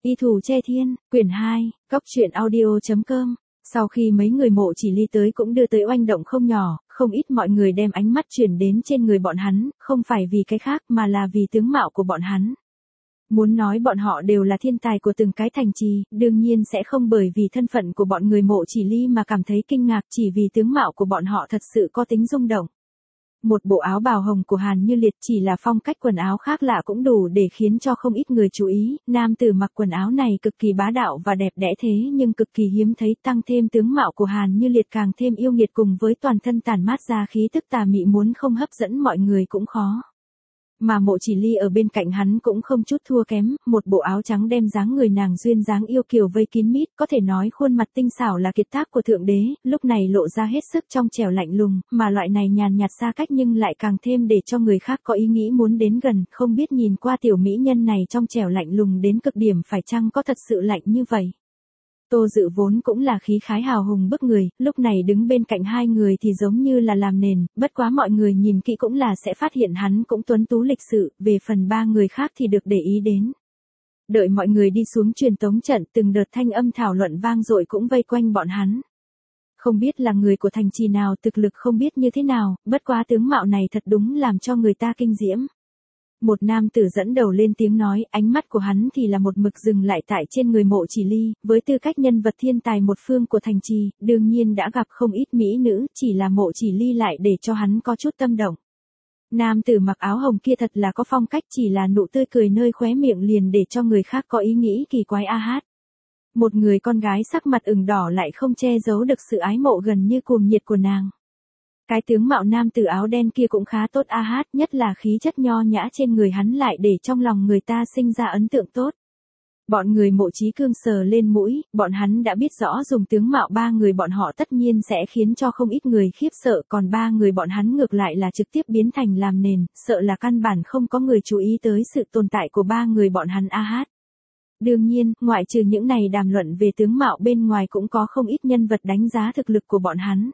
Y Thủ Che Thiên, quyển 2, Cốc truyện audio.com. Sau khi mấy người Mộ Chỉ Ly tới cũng đưa tới oanh động không nhỏ, không ít mọi người đem ánh mắt chuyển đến trên người bọn hắn, không phải vì cái khác mà là vì tướng mạo của bọn hắn. Muốn nói bọn họ đều là thiên tài của từng cái thành trì, đương nhiên sẽ không bởi vì thân phận của bọn người Mộ Chỉ Ly mà cảm thấy kinh ngạc, chỉ vì tướng mạo của bọn họ thật sự có tính rung động. Một bộ áo bào hồng của Hàn Như Liệt chỉ là phong cách quần áo khác lạ cũng đủ để khiến cho không ít người chú ý, nam tử mặc quần áo này cực kỳ bá đạo và đẹp đẽ thế nhưng cực kỳ hiếm thấy, tăng thêm tướng mạo của Hàn Như Liệt càng thêm yêu nghiệt cùng với toàn thân tản mát ra khí tức tà mị, muốn không hấp dẫn mọi người cũng khó. Mà Mộ Chỉ Ly ở bên cạnh hắn cũng không chút thua kém, một bộ áo trắng đem dáng người nàng duyên dáng yêu kiều vây kín mít, có thể nói khuôn mặt tinh xảo là kiệt tác của thượng đế, lúc này lộ ra hết sức trong trẻo lạnh lùng, mà loại này nhàn nhạt xa cách nhưng lại càng thêm để cho người khác có ý nghĩ muốn đến gần, không biết nhìn qua tiểu mỹ nhân này trong trẻo lạnh lùng đến cực điểm phải chăng có thật sự lạnh như vậy. Tô Dự vốn cũng là khí khái hào hùng bức người, lúc này đứng bên cạnh hai người thì giống như là làm nền, bất quá mọi người nhìn kỹ cũng là sẽ phát hiện hắn cũng tuấn tú lịch sự, về phần ba người khác thì được để ý đến. Đợi mọi người đi xuống truyền tống trận, từng đợt thanh âm thảo luận vang dội cũng vây quanh bọn hắn. Không biết là người của thành trì nào, thực lực không biết như thế nào, bất quá tướng mạo này thật đúng làm cho người ta kinh diễm. Một nam tử dẫn đầu lên tiếng nói, ánh mắt của hắn thì là một mực dừng lại tại trên người Mộ Chỉ Ly, với tư cách nhân vật thiên tài một phương của thành trì, đương nhiên đã gặp không ít mỹ nữ, chỉ là Mộ Chỉ Ly lại để cho hắn có chút tâm động. Nam tử mặc áo hồng kia thật là có phong cách, chỉ là nụ tươi cười nơi khóe miệng liền để cho người khác có ý nghĩ kỳ quái a hát. Một người con gái sắc mặt ửng đỏ lại không che giấu được sự ái mộ gần như cuồng nhiệt của nàng. Cái tướng mạo nam tử áo đen kia cũng khá tốt a hát, nhất là khí chất nho nhã trên người hắn lại để trong lòng người ta sinh ra ấn tượng tốt. Bọn người Mộ Chí Cương sờ lên mũi, bọn hắn đã biết rõ dùng tướng mạo ba người bọn họ tất nhiên sẽ khiến cho không ít người khiếp sợ, còn ba người bọn hắn ngược lại là trực tiếp biến thành làm nền, sợ là căn bản không có người chú ý tới sự tồn tại của ba người bọn hắn a hát. Đương nhiên, ngoại trừ những này đàm luận về tướng mạo bên ngoài cũng có không ít nhân vật đánh giá thực lực của bọn hắn.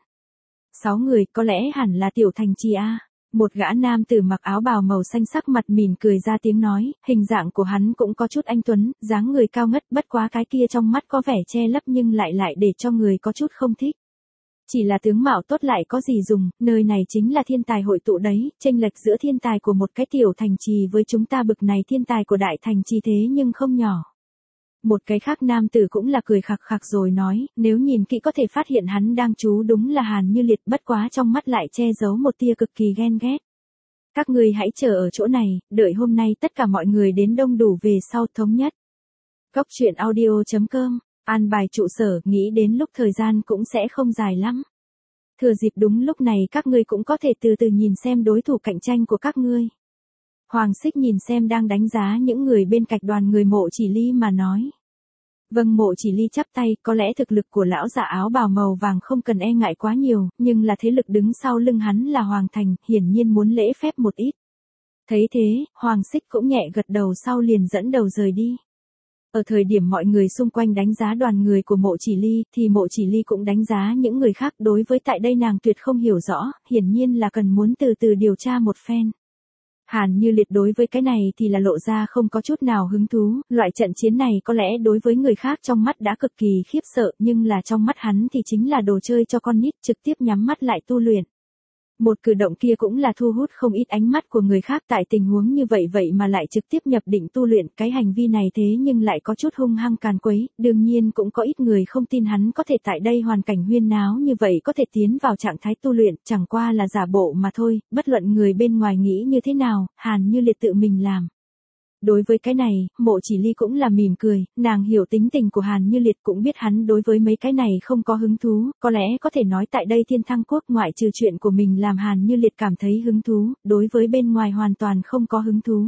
6 người, có lẽ hẳn là tiểu thành trì a. Một gã nam tử mặc áo bào màu xanh sắc mặt mỉm cười ra tiếng nói, hình dạng của hắn cũng có chút anh tuấn, dáng người cao ngất, bất quá cái kia trong mắt có vẻ che lấp nhưng lại để cho người có chút không thích. Chỉ là tướng mạo tốt lại có gì dùng, nơi này chính là thiên tài hội tụ đấy, chênh lệch giữa thiên tài của một cái tiểu thành trì với chúng ta bực này thiên tài của đại thành trì thế nhưng không nhỏ. Một cái khác nam tử cũng là cười khặc khặc rồi nói, nếu nhìn kỹ có thể phát hiện hắn đang chú đúng là Hàn Như Liệt, bất quá trong mắt lại che giấu một tia cực kỳ ghen ghét. Các ngươi hãy chờ ở chỗ này, đợi hôm nay tất cả mọi người đến đông đủ về sau thống nhất. Cốc truyện audio.com, an bài trụ sở, nghĩ đến lúc thời gian cũng sẽ không dài lắm. Thừa dịp đúng lúc này các ngươi cũng có thể từ từ nhìn xem đối thủ cạnh tranh của các ngươi. Hoàng Xích nhìn xem đang đánh giá những người bên cạnh đoàn người Mộ Chỉ Ly mà nói. Vâng, Mộ Chỉ Ly chắp tay, có lẽ thực lực của lão giả áo bào màu vàng không cần e ngại quá nhiều, nhưng là thế lực đứng sau lưng hắn là Hoàng Thành, hiển nhiên muốn lễ phép một ít. Thấy thế, Hoàng Xích cũng nhẹ gật đầu sau liền dẫn đầu rời đi. Ở thời điểm mọi người xung quanh đánh giá đoàn người của Mộ Chỉ Ly, thì Mộ Chỉ Ly cũng đánh giá những người khác, đối với tại đây nàng tuyệt không hiểu rõ, hiển nhiên là cần muốn từ từ điều tra một phen. Hàn Như Liệt đối với cái này thì là lộ ra không có chút nào hứng thú, loại trận chiến này có lẽ đối với người khác trong mắt đã cực kỳ khiếp sợ, nhưng là trong mắt hắn thì chính là đồ chơi cho con nít, trực tiếp nhắm mắt lại tu luyện. Một cử động kia cũng là thu hút không ít ánh mắt của người khác, tại tình huống như vậy mà lại trực tiếp nhập định tu luyện, cái hành vi này thế nhưng lại có chút hung hăng càn quấy, đương nhiên cũng có ít người không tin hắn có thể tại đây hoàn cảnh huyên náo như vậy có thể tiến vào trạng thái tu luyện, chẳng qua là giả bộ mà thôi, bất luận người bên ngoài nghĩ như thế nào, Hàn Như Liệt tự mình làm. Đối với cái này, Mộ Chỉ Ly cũng là mỉm cười, nàng hiểu tính tình của Hàn Như Liệt, cũng biết hắn đối với mấy cái này không có hứng thú, có lẽ có thể nói tại đây Thiên Thăng Quốc ngoại trừ chuyện của mình làm Hàn Như Liệt cảm thấy hứng thú, đối với bên ngoài hoàn toàn không có hứng thú.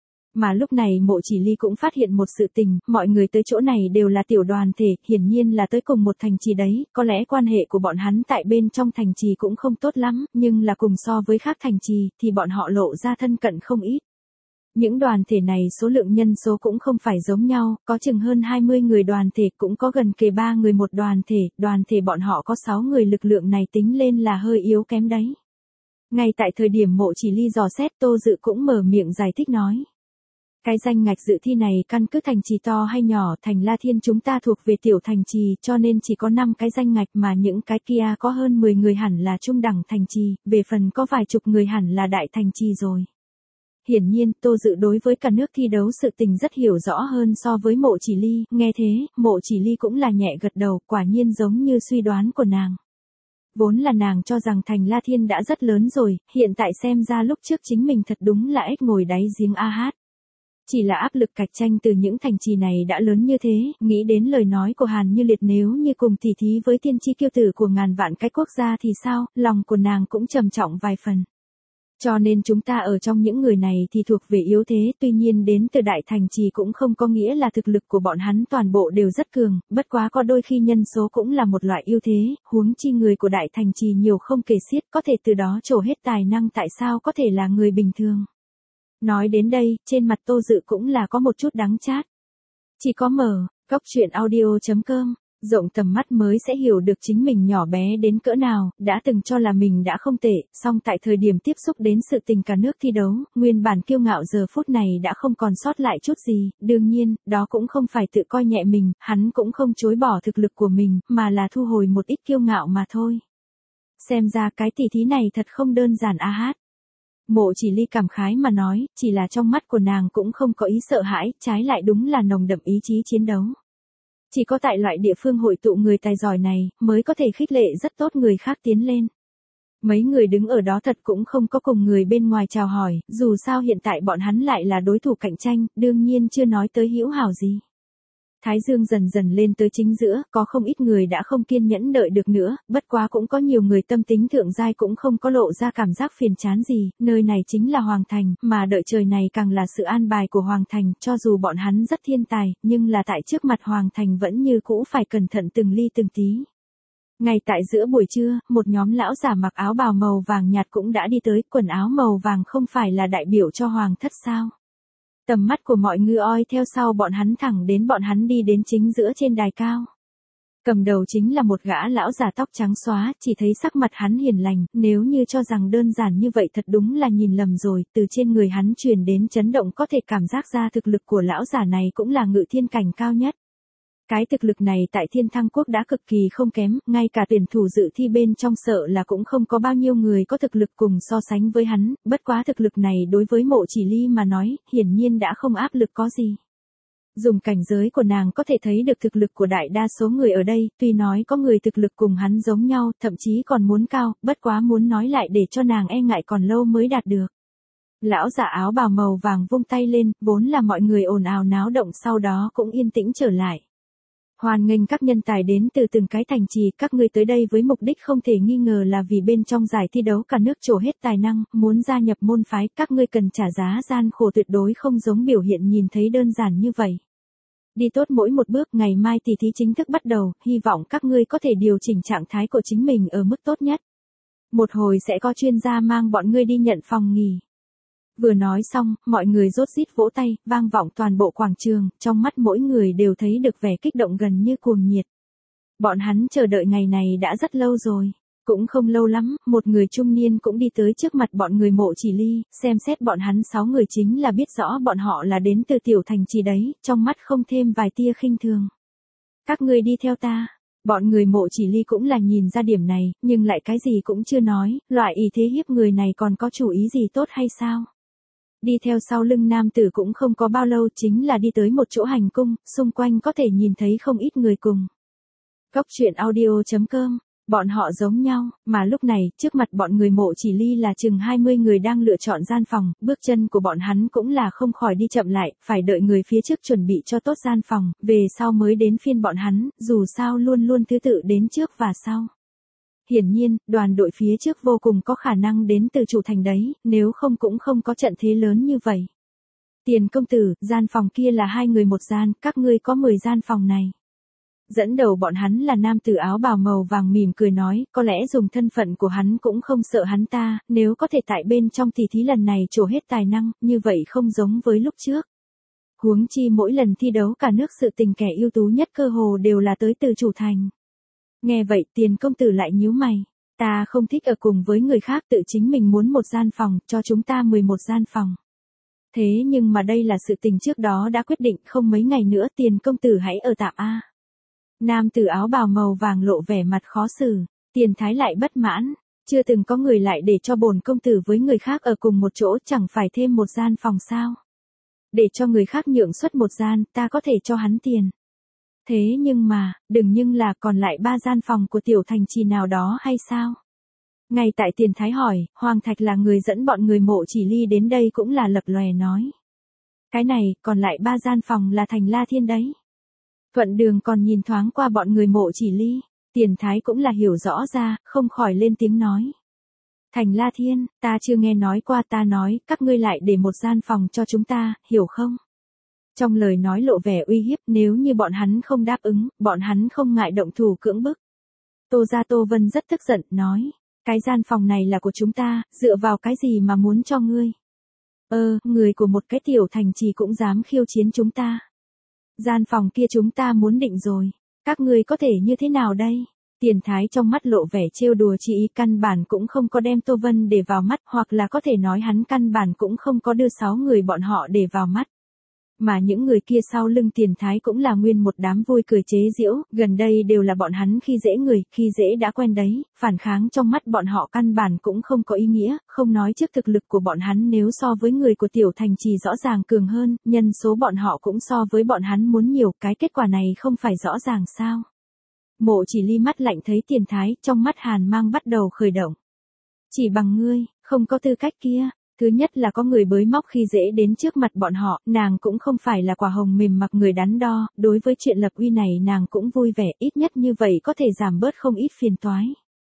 Mà lúc này Mộ Chỉ Ly cũng phát hiện một sự tình, mọi người tới chỗ này đều là tiểu đoàn thể, hiển nhiên là tới cùng một thành trì đấy, có lẽ quan hệ của bọn hắn tại bên trong thành trì cũng không tốt lắm, nhưng là cùng so với khác thành trì, thì bọn họ lộ ra thân cận không ít. Những đoàn thể này số lượng nhân số cũng không phải giống nhau, có chừng hơn 20 người đoàn thể, cũng có gần kề 3 người một đoàn thể bọn họ có 6 người, lực lượng này tính lên là hơi yếu kém đấy. Ngay tại thời điểm Mộ Chỉ Ly dò xét, Tô Dự cũng mở miệng giải thích nói. Cái danh ngạch dự thi này căn cứ thành trì to hay nhỏ, thành La Thiên chúng ta thuộc về tiểu thành trì cho nên chỉ có 5 cái danh ngạch mà những cái kia có hơn 10 người hẳn là trung đẳng thành trì, về phần có vài chục người hẳn là đại thành trì rồi. Hiển nhiên, Tô Dự đối với cả nước thi đấu sự tình rất hiểu rõ hơn so với Mộ Chỉ Ly, nghe thế, Mộ Chỉ Ly cũng là nhẹ gật đầu, quả nhiên giống như suy đoán của nàng. Vốn là nàng cho rằng thành La Thiên đã rất lớn rồi, hiện tại xem ra lúc trước chính mình thật đúng là ếch ngồi đáy giếng a hát. Chỉ là áp lực cạnh tranh từ những thành trì này đã lớn như thế, nghĩ đến lời nói của Hàn Như Liệt nếu như cùng tỉ thí với tiên tri kiêu tử của ngàn vạn cái quốc gia thì sao, lòng của nàng cũng trầm trọng vài phần. Cho nên chúng ta ở trong những người này thì thuộc về yếu thế, tuy nhiên đến từ đại thành trì cũng không có nghĩa là thực lực của bọn hắn toàn bộ đều rất cường, bất quá có đôi khi nhân số cũng là một loại ưu thế, huống chi người của đại thành trì nhiều không kể xiết, có thể từ đó trổ hết tài năng tại sao có thể là người bình thường. Nói đến đây, trên mặt Tô Dự cũng là có một chút đắng chát. Chỉ có mở, cốc truyện audio.com, rộng tầm mắt mới sẽ hiểu được chính mình nhỏ bé đến cỡ nào, đã từng cho là mình đã không tệ, song tại thời điểm tiếp xúc đến sự tình cả nước thi đấu, nguyên bản kiêu ngạo giờ phút này đã không còn sót lại chút gì, đương nhiên, đó cũng không phải tự coi nhẹ mình, hắn cũng không chối bỏ thực lực của mình, mà là thu hồi một ít kiêu ngạo mà thôi. Xem ra cái tỉ thí này thật không đơn giản a hát. Mộ Chỉ Ly cảm khái mà nói, chỉ là trong mắt của nàng cũng không có ý sợ hãi, trái lại đúng là nồng đậm ý chí chiến đấu. Chỉ có tại loại địa phương hội tụ người tài giỏi này, mới có thể khích lệ rất tốt người khác tiến lên. Mấy người đứng ở đó thật cũng không có cùng người bên ngoài chào hỏi, dù sao hiện tại bọn hắn lại là đối thủ cạnh tranh, đương nhiên chưa nói tới hữu hảo gì. Thái dương dần dần lên tới chính giữa, có không ít người đã không kiên nhẫn đợi được nữa, bất quá cũng có nhiều người tâm tính thượng giai cũng không có lộ ra cảm giác phiền chán gì, nơi này chính là Hoàng Thành, mà đợi trời này càng là sự an bài của Hoàng Thành, cho dù bọn hắn rất thiên tài, nhưng là tại trước mặt Hoàng Thành vẫn như cũ phải cẩn thận từng ly từng tí. Ngay tại giữa buổi trưa, một nhóm lão giả mặc áo bào màu vàng nhạt cũng đã đi tới, quần áo màu vàng không phải là đại biểu cho Hoàng thất sao? Tầm mắt của mọi người oi theo sau bọn hắn thẳng đến bọn hắn đi đến chính giữa trên đài cao. Cầm đầu chính là một gã lão già tóc trắng xóa, chỉ thấy sắc mặt hắn hiền lành, nếu như cho rằng đơn giản như vậy thật đúng là nhìn lầm rồi, từ trên người hắn truyền đến chấn động có thể cảm giác ra thực lực của lão già này cũng là ngự thiên cảnh cao nhất. Cái thực lực này tại Thiên Thăng Quốc đã cực kỳ không kém, ngay cả tuyển thủ dự thi bên trong sợ là cũng không có bao nhiêu người có thực lực cùng so sánh với hắn, bất quá thực lực này đối với Mộ Chỉ Ly mà nói, hiển nhiên đã không áp lực có gì. Dùng cảnh giới của nàng có thể thấy được thực lực của đại đa số người ở đây, tuy nói có người thực lực cùng hắn giống nhau, thậm chí còn muốn cao, bất quá muốn nói lại để cho nàng e ngại còn lâu mới đạt được. Lão giả áo bào màu vàng vung tay lên, vốn là mọi người ồn ào náo động sau đó cũng yên tĩnh trở lại. Hoan nghênh các nhân tài đến từ từng cái thành trì, các ngươi tới đây với mục đích không thể nghi ngờ là vì bên trong giải thi đấu cả nước trổ hết tài năng, muốn gia nhập môn phái, các ngươi cần trả giá gian khổ tuyệt đối không giống biểu hiện nhìn thấy đơn giản như vậy. Đi tốt mỗi một bước, ngày mai tỷ thí chính thức bắt đầu, hy vọng các ngươi có thể điều chỉnh trạng thái của chính mình ở mức tốt nhất. Một hồi sẽ có chuyên gia mang bọn ngươi đi nhận phòng nghỉ. Vừa nói xong, mọi người rốt rít vỗ tay, vang vọng toàn bộ quảng trường, trong mắt mỗi người đều thấy được vẻ kích động gần như cuồng nhiệt. Bọn hắn chờ đợi ngày này đã rất lâu rồi. Cũng không lâu lắm, một người trung niên cũng đi tới trước mặt bọn người Mộ Chỉ Ly, xem xét bọn hắn 6 người chính là biết rõ bọn họ là đến từ tiểu thành trì đấy, trong mắt không thêm vài tia khinh thường. Các ngươi đi theo ta. Bọn người Mộ Chỉ Ly cũng là nhìn ra điểm này, nhưng lại cái gì cũng chưa nói, loại ý thế hiếp người này còn có chủ ý gì tốt hay sao? Đi theo sau lưng nam tử cũng không có bao lâu chính là đi tới một chỗ hành cung, xung quanh có thể nhìn thấy không ít người cùng. Cốc truyện audio.com, bọn họ giống nhau, mà lúc này, trước mặt bọn người Mộ Chỉ Ly là chừng 20 người đang lựa chọn gian phòng, bước chân của bọn hắn cũng là không khỏi đi chậm lại, phải đợi người phía trước chuẩn bị cho tốt gian phòng, về sau mới đến phiên bọn hắn, dù sao luôn luôn thứ tự đến trước và sau. Hiển nhiên, đoàn đội phía trước vô cùng có khả năng đến từ chủ thành đấy, nếu không cũng không có trận thế lớn như vậy. Tiền công tử, gian phòng kia là 2 người một gian, các ngươi có 10 gian phòng này. Dẫn đầu bọn hắn là nam tử áo bào màu vàng mỉm cười nói, có lẽ dùng thân phận của hắn cũng không sợ hắn ta, nếu có thể tại bên trong tỷ thí lần này trổ hết tài năng, như vậy không giống với lúc trước. Huống chi mỗi lần thi đấu cả nước sự tình kẻ ưu tú nhất cơ hồ đều là tới từ chủ thành. Nghe vậy tiền công tử lại nhíu mày, ta không thích ở cùng với người khác, tự chính mình muốn một gian phòng, cho chúng ta 11 gian phòng. Thế nhưng mà đây là sự tình trước đó đã quyết định, không mấy ngày nữa Tiền công tử hãy ở tạm a. Nam tử áo bào màu vàng lộ vẻ mặt khó xử, Tiền thái lại bất mãn, chưa từng có người lại để cho bổn công tử với người khác ở cùng một chỗ, chẳng phải thêm một gian phòng sao? Để cho người khác nhượng xuất một gian, ta có thể cho hắn tiền. Thế nhưng mà, đừng nhưng là còn lại 3 gian phòng của tiểu thành trì nào đó hay sao? Ngay tại Tiền thái hỏi, Hoàng Thạch là người dẫn bọn người Mộ Chỉ Ly đến đây cũng là lập lòe nói. Cái này, còn lại 3 gian phòng là Thành La Thiên đấy. Thuận Đường còn nhìn thoáng qua bọn người Mộ Chỉ Ly, Tiền thái cũng là hiểu rõ ra, không khỏi lên tiếng nói. Thành La Thiên, ta chưa nghe nói qua, ta nói, các ngươi lại để một gian phòng cho chúng ta, hiểu không? Trong lời nói lộ vẻ uy hiếp, nếu như bọn hắn không đáp ứng, bọn hắn không ngại động thủ cưỡng bức. Tô gia Tô Vân rất tức giận, nói, cái gian phòng này là của chúng ta, dựa vào cái gì mà muốn cho ngươi? Người của một cái tiểu thành trì cũng dám khiêu chiến chúng ta. Gian phòng kia chúng ta muốn định rồi, các ngươi có thể như thế nào đây? Tiền thái trong mắt lộ vẻ trêu đùa chỉ ý, căn bản cũng không có đem Tô Vân để vào mắt, hoặc là có thể nói hắn căn bản cũng không có đưa 6 người bọn họ để vào mắt. Mà những người kia sau lưng Tiền thái cũng là nguyên một đám vui cười chế giễu, gần đây đều là bọn hắn khi dễ người, khi dễ đã quen đấy, phản kháng trong mắt bọn họ căn bản cũng không có ý nghĩa, không nói trước thực lực của bọn hắn nếu so với người của tiểu thành trì rõ ràng cường hơn, nhân số bọn họ cũng so với bọn hắn muốn nhiều, cái kết quả này không phải rõ ràng sao? Mộ Chỉ Ly mắt lạnh thấy Tiền thái, trong mắt hàn mang bắt đầu khởi động. Chỉ bằng ngươi, không có tư cách kia. Thứ nhất là có người bới móc khi dễ đến trước mặt bọn họ, nàng cũng không phải là quả hồng mềm mặc người đắn đo, đối với chuyện lập uy này nàng cũng vui vẻ, ít nhất như vậy có thể giảm bớt không ít phiền toái.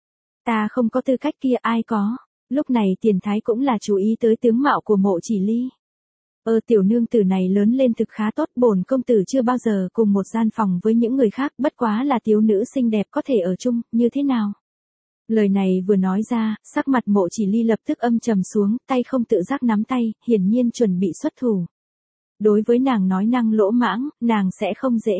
Ta không có tư cách kia, ai có? Lúc này Tiền thái cũng là chú ý tới tướng mạo của Mộ Chỉ Ly. Tiểu nương tử này lớn lên thực khá tốt, bổn công tử chưa bao giờ cùng một gian phòng với những người khác, bất quá là thiếu nữ xinh đẹp có thể ở chung, như thế nào? Lời này vừa nói ra, sắc mặt Mộ Chỉ Ly lập tức âm trầm xuống, tay không tự giác nắm tay, hiển nhiên chuẩn bị xuất thủ. Đối với nàng nói năng lỗ mãng, nàng sẽ không dễ.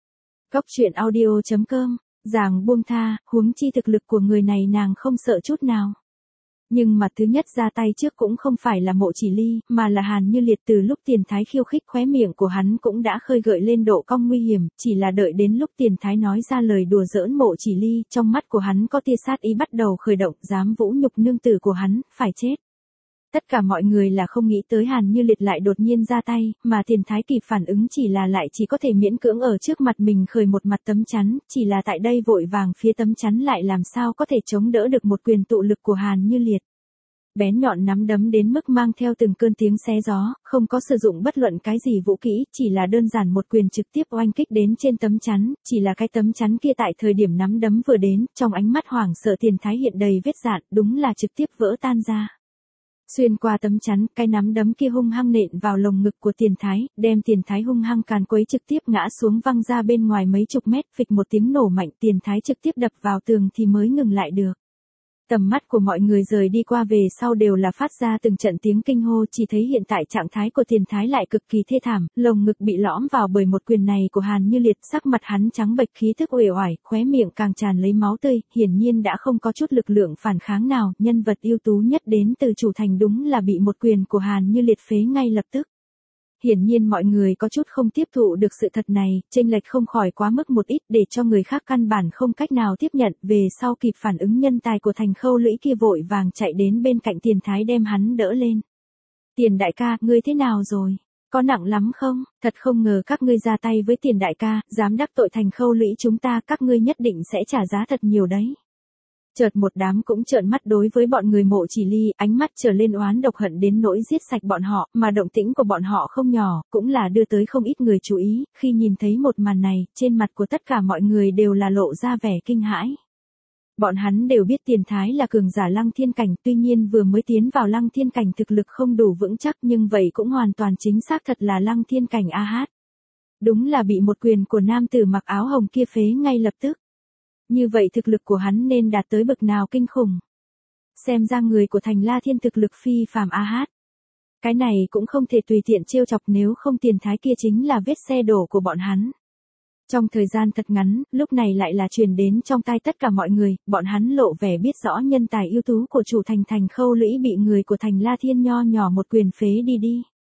Góc truyện audio.com, Giàng buông tha, huống chi thực lực của người này nàng không sợ chút nào. Nhưng mà thứ nhất ra tay trước cũng không phải là Mộ Chỉ Ly, mà là Hàn Như Liệt. Từ lúc Tiền thái khiêu khích, khóe miệng của hắn cũng đã khơi gợi lên độ cong nguy hiểm, chỉ là đợi đến lúc Tiền thái nói ra lời đùa giỡn Mộ Chỉ Ly, trong mắt của hắn có tia sát ý bắt đầu khởi động, dám vũ nhục nương tử của hắn, phải chết. Tất cả mọi người là không nghĩ tới Hàn Như Liệt lại đột nhiên ra tay, mà Tiền thái kịp phản ứng chỉ là lại chỉ có thể miễn cưỡng ở trước mặt mình khởi một mặt tấm chắn, chỉ là tại đây vội vàng phía tấm chắn lại làm sao có thể chống đỡ được một quyền tụ lực của Hàn Như Liệt. Bén nhọn nắm đấm đến mức mang theo từng cơn tiếng xé gió, không có sử dụng bất luận cái gì vũ kỹ, chỉ là đơn giản một quyền trực tiếp oanh kích đến trên tấm chắn, chỉ là cái tấm chắn kia tại thời điểm nắm đấm vừa đến, trong ánh mắt hoảng sợ Tiền thái hiện đầy vết dạn, đúng là trực tiếp vỡ tan ra. Xuyên qua tấm chắn, cái nắm đấm kia hung hăng nện vào lồng ngực của Tiền thái, đem Tiền thái hung hăng càn quấy trực tiếp ngã xuống văng ra bên ngoài mấy chục mét, phịch một tiếng nổ mạnh, Tiền thái trực tiếp đập vào tường thì mới ngừng lại được. Tầm mắt của mọi người rời đi qua về sau đều là phát ra từng trận tiếng kinh hô, chỉ thấy hiện tại trạng thái của Tiền thái lại cực kỳ thê thảm, lồng ngực bị lõm vào bởi một quyền này của Hàn Như Liệt, sắc mặt hắn trắng bệch, khí tức uể oải, khóe miệng càng tràn lấy máu tươi, hiển nhiên đã không có chút lực lượng phản kháng nào, nhân vật ưu tú nhất đến từ chủ thành đúng là bị một quyền của Hàn Như Liệt phế ngay lập tức. Hiển nhiên mọi người có chút không tiếp thụ được sự thật này, chênh lệch không khỏi quá mức một ít để cho người khác căn bản không cách nào tiếp nhận, về sau kịp phản ứng nhân tài của Thành Khâu Lũy kia vội vàng chạy đến bên cạnh Tiền thái đem hắn đỡ lên. Tiền đại ca, ngươi thế nào rồi? Có nặng lắm không? Thật không ngờ các ngươi ra tay với Tiền đại ca, dám đắc tội Thành Khâu Lũy chúng ta, các ngươi nhất định sẽ trả giá thật nhiều đấy. Chợt một đám cũng trợn mắt đối với bọn người Mộ Chỉ Ly, ánh mắt trở lên oán độc hận đến nỗi giết sạch bọn họ, mà động tĩnh của bọn họ không nhỏ, cũng là đưa tới không ít người chú ý, khi nhìn thấy một màn này, trên mặt của tất cả mọi người đều là lộ ra vẻ kinh hãi. Bọn hắn đều biết Tiền thái là cường giả Lăng Thiên cảnh, tuy nhiên vừa mới tiến vào Lăng Thiên cảnh thực lực không đủ vững chắc, nhưng vậy cũng hoàn toàn chính xác thật là Lăng Thiên cảnh a hát. Đúng là bị một quyền của nam tử mặc áo hồng kia phế ngay lập tức. Như vậy thực lực của hắn nên đạt tới bậc nào kinh khủng. Xem ra người của Thành La Thiên thực lực phi phàm a hát. Cái này cũng không thể tùy tiện trêu chọc, nếu không Tiền thái kia chính là vết xe đổ của bọn hắn. Trong thời gian thật ngắn, lúc này lại là truyền đến trong tai tất cả mọi người, bọn hắn lộ vẻ biết rõ nhân tài ưu tú của chủ thành Thành Khâu Lũy bị người của Thành La Thiên nho nhỏ một quyền phế đi.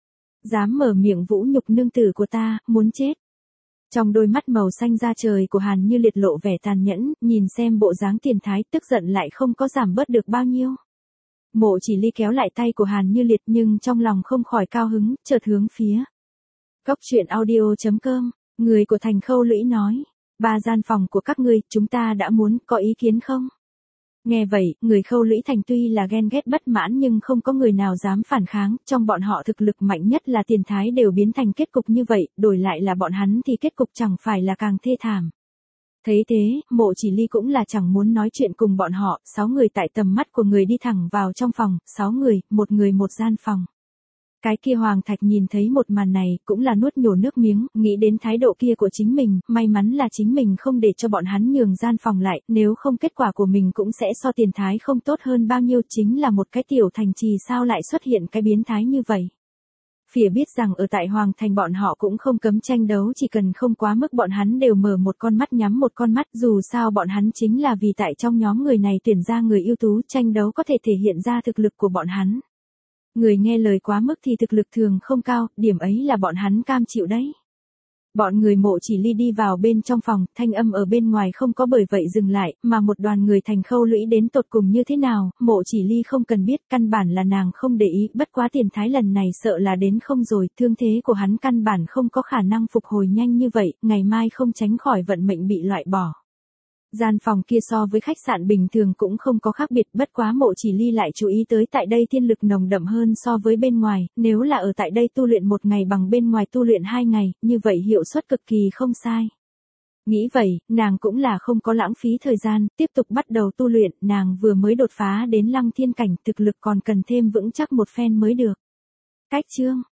Dám mở miệng vũ nhục nương tử của ta, muốn chết. Trong đôi mắt màu xanh da trời của Hàn Như Liệt lộ vẻ tàn nhẫn, nhìn xem bộ dáng tiền thái tức giận lại không có giảm bớt được bao nhiêu. Mộ Chỉ Ly kéo lại tay của Hàn Như Liệt nhưng trong lòng không khỏi cao hứng, chợt hướng phía. Góc truyện audio.com, người của Thành Khâu Lũy nói, 3 gian phòng của các ngươi, chúng ta đã muốn, có ý kiến không? Nghe vậy, người Khâu Lũy Thành tuy là ghen ghét bất mãn nhưng không có người nào dám phản kháng, trong bọn họ thực lực mạnh nhất là tiền thái đều biến thành kết cục như vậy, đổi lại là bọn hắn thì kết cục chẳng phải là càng thê thảm. Thấy thế, Mộ Chỉ Ly cũng là chẳng muốn nói chuyện cùng bọn họ, 6 người tại tầm mắt của người đi thẳng vào trong phòng, 6 người, một người một gian phòng. Cái kia Hoàng Thạch nhìn thấy một màn này, cũng là nuốt nhổ nước miếng, nghĩ đến thái độ kia của chính mình, may mắn là chính mình không để cho bọn hắn nhường gian phòng lại, nếu không kết quả của mình cũng sẽ so tiền thái không tốt hơn bao nhiêu, chính là một cái tiểu thành trì sao lại xuất hiện cái biến thái như vậy. Phỉa biết rằng ở tại Hoàng Thành bọn họ cũng không cấm tranh đấu, chỉ cần không quá mức bọn hắn đều mở một con mắt nhắm một con mắt, dù sao bọn hắn chính là vì tại trong nhóm người này tuyển ra người ưu tú, tranh đấu có thể thể hiện ra thực lực của bọn hắn. Người nghe lời quá mức thì thực lực thường không cao, điểm ấy là bọn hắn cam chịu đấy. Bọn người Mộ Chỉ Ly đi vào bên trong phòng, thanh âm ở bên ngoài không có bởi vậy dừng lại, mà một đoàn người Thành Khâu Lũy đến tột cùng như thế nào, Mộ Chỉ Ly không cần biết, căn bản là nàng không để ý, bất quá tiền thái lần này sợ là đến không rồi, thương thế của hắn căn bản không có khả năng phục hồi nhanh như vậy, ngày mai không tránh khỏi vận mệnh bị loại bỏ. Gian phòng kia so với khách sạn bình thường cũng không có khác biệt, bất quá Mộ Chỉ Ly lại chú ý tới tại đây thiên lực nồng đậm hơn so với bên ngoài, nếu là ở tại đây tu luyện 1 ngày bằng bên ngoài tu luyện 2 ngày, như vậy hiệu suất cực kỳ không sai. Nghĩ vậy, nàng cũng là không có lãng phí thời gian, tiếp tục bắt đầu tu luyện, nàng vừa mới đột phá đến Lăng Thiên cảnh, thực lực còn cần thêm vững chắc một phen mới được. Cách chương